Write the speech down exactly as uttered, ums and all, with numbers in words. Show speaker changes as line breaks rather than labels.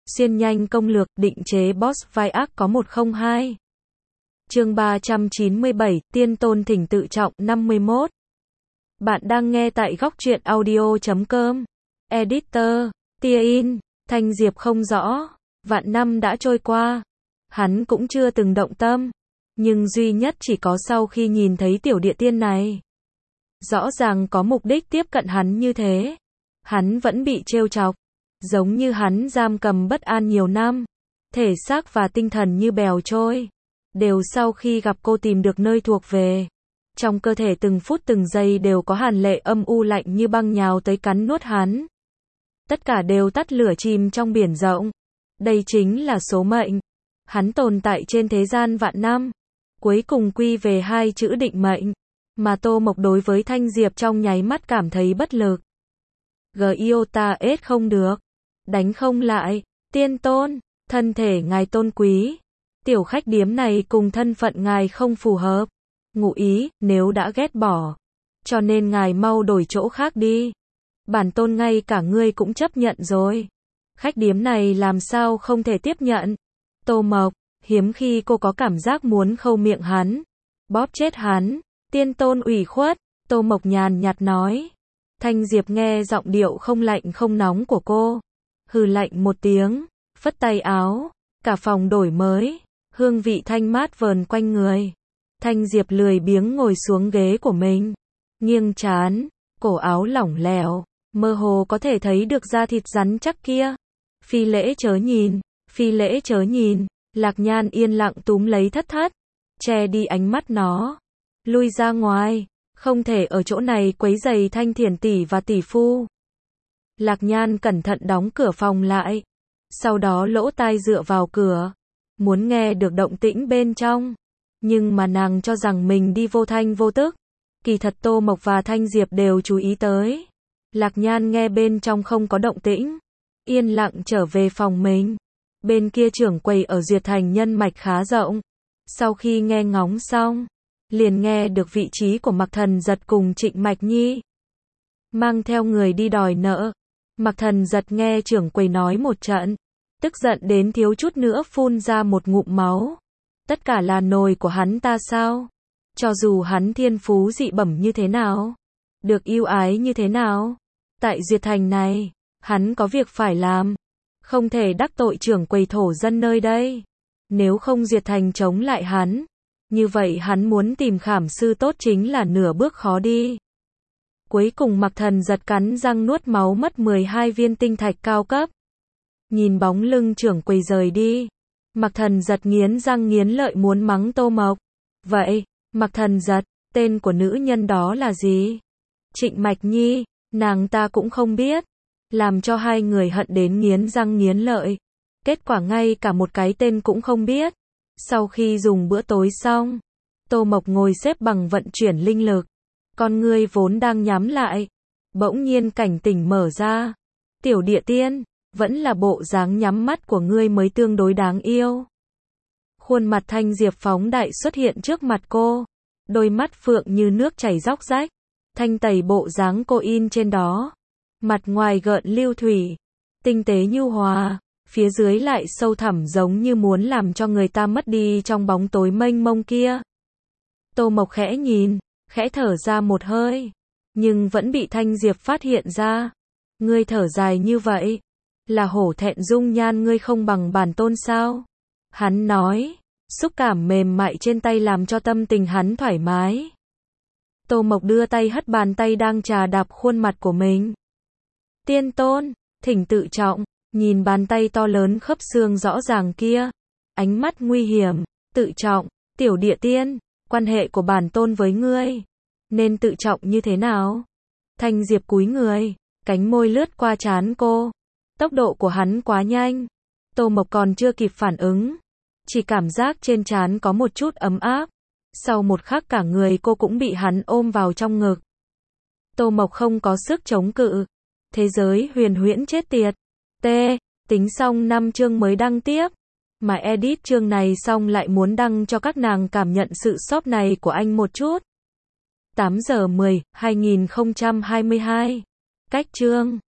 Xuyên nhanh công lược, định chế boss vai ác có một không hai. Chương ba trăm chín mươi bảy, Tiên Tôn Thỉnh Tự Trọng năm mươi mốt. Bạn đang nghe tại góc truyện audio chấm com. Editor, tia in, Thanh Diệp không rõ. Vạn năm đã trôi qua. Hắn cũng chưa từng động tâm. Nhưng duy nhất chỉ có sau khi nhìn thấy tiểu địa tiên này. Rõ ràng có mục đích tiếp cận hắn như thế. Hắn vẫn bị trêu chọc. Giống như hắn giam cầm bất an nhiều năm. Thể xác và tinh thần như bèo trôi. Đều sau khi gặp cô tìm được nơi thuộc về. Trong cơ thể từng phút từng giây đều có hàn lệ âm u lạnh như băng nhào tới cắn nuốt hắn. Tất cả đều tắt lửa chìm trong biển rộng. Đây chính là số mệnh. Hắn tồn tại trên thế gian vạn năm. Cuối cùng quy về hai chữ định mệnh. Mà Tô Mộc đối với Thanh Diệp trong nháy mắt cảm thấy bất lực. Giota ết không được. Đánh không lại. Tiên tôn, thân thể ngài tôn quý. Tiểu khách điếm này cùng thân phận ngài không phù hợp. Ngụ ý, nếu đã ghét bỏ. Cho nên ngài mau đổi chỗ khác đi. Bản tôn ngay cả ngươi cũng chấp nhận rồi. Khách điếm này làm sao không thể tiếp nhận. Tô Mộc, hiếm khi cô có cảm giác muốn khâu miệng hắn. Bóp chết hắn. Tiên tôn ủy khuất. Tô Mộc nhàn nhạt nói. Thanh Diệp nghe giọng điệu không lạnh không nóng của cô. Hừ lạnh một tiếng. Phất tay áo. Cả phòng đổi mới. Hương vị thanh mát vờn quanh người. Thanh Diệp lười biếng ngồi xuống ghế của mình. Nghiêng trán. Cổ áo lỏng lẻo. Mơ hồ có thể thấy được da thịt rắn chắc kia. Phi lễ chớ nhìn. Phi lễ chớ nhìn. Lạc Nhan yên lặng túm lấy thất thất. Che đi ánh mắt nó. Lui ra ngoài. Không thể ở chỗ này quấy rầy Thanh Thiền tỷ và tỷ phu. Lạc Nhan cẩn thận đóng cửa phòng lại. Sau đó lỗ tai dựa vào cửa. Muốn nghe được động tĩnh bên trong. Nhưng mà nàng cho rằng mình đi vô thanh vô tức. Kỳ thật Tô Mộc và Thanh Diệp đều chú ý tới. Lạc Nhan nghe bên trong không có động tĩnh. Yên lặng trở về phòng mình. Bên kia trưởng quầy ở Duyệt Thành nhân mạch khá rộng. Sau khi nghe ngóng xong. Liền nghe được vị trí của Mạc Thần Giật cùng Trịnh Mạch Nhi. Mang theo người đi đòi nợ. Mạc Thần Giật nghe trưởng quầy nói một trận. Tức giận đến thiếu chút nữa phun ra một ngụm máu. Tất cả là nồi của hắn ta sao? Cho dù hắn thiên phú dị bẩm như thế nào? Được yêu ái như thế nào? Tại Duyệt Thành này, hắn có việc phải làm. Không thể đắc tội trưởng quầy thổ dân nơi đây. Nếu không Duyệt Thành chống lại hắn. Như vậy hắn muốn tìm khảm sư tốt chính là nửa bước khó đi. Cuối cùng Mạc Thần Giật cắn răng nuốt máu mất mười hai viên tinh thạch cao cấp. Nhìn bóng lưng trưởng quầy rời đi. Mạc Thần Giật nghiến răng nghiến lợi muốn mắng Tô Mộc. Vậy, Mạc Thần Giật, tên của nữ nhân đó là gì? Trịnh Mạch Nhi, nàng ta cũng không biết. Làm cho hai người hận đến nghiến răng nghiến lợi. Kết quả ngay cả một cái tên cũng không biết. Sau khi dùng bữa tối xong, Tô Mộc ngồi xếp bằng vận chuyển linh lực. Con ngươi vốn đang nhắm lại. Bỗng nhiên cảnh tỉnh mở ra. Tiểu địa tiên, vẫn là bộ dáng nhắm mắt của ngươi mới tương đối đáng yêu. Khuôn mặt Thanh Diệp phóng đại xuất hiện trước mặt cô. Đôi mắt phượng như nước chảy róc rách. Thanh tẩy bộ dáng cô in trên đó. Mặt ngoài gợn lưu thủy. Tinh tế nhu hòa. Phía dưới lại sâu thẳm giống như muốn làm cho người ta mất đi trong bóng tối mênh mông kia. Tô Mộc khẽ nhìn. Khẽ thở ra một hơi. Nhưng vẫn bị Thanh Diệp phát hiện ra. Ngươi thở dài như vậy. Là hổ thẹn dung nhan ngươi không bằng bản tôn sao? Hắn nói. Xúc cảm mềm mại trên tay làm cho tâm tình hắn thoải mái. Tô Mộc đưa tay hất bàn tay đang chà đạp khuôn mặt của mình. Tiên tôn, thỉnh tự trọng. Nhìn bàn tay to lớn khớp xương rõ ràng kia. Ánh mắt nguy hiểm. Tự trọng, tiểu địa tiên. Quan hệ của bản tôn với ngươi. Nên tự trọng như thế nào? Thanh Diệp cúi người. Cánh môi lướt qua trán cô. Tốc độ của hắn quá nhanh. Tô Mộc còn chưa kịp phản ứng. Chỉ cảm giác trên trán có một chút ấm áp. Sau một khắc cả người cô cũng bị hắn ôm vào trong ngực. Tô Mộc không có sức chống cự. Thế giới huyền huyễn chết tiệt. T. Tính xong năm chương mới đăng tiếp. Mà edit chương này xong lại muốn đăng cho các nàng cảm nhận sự shop này của anh một chút. tám giờ mười, hai nghìn không trăm hai mươi hai. Cách chương.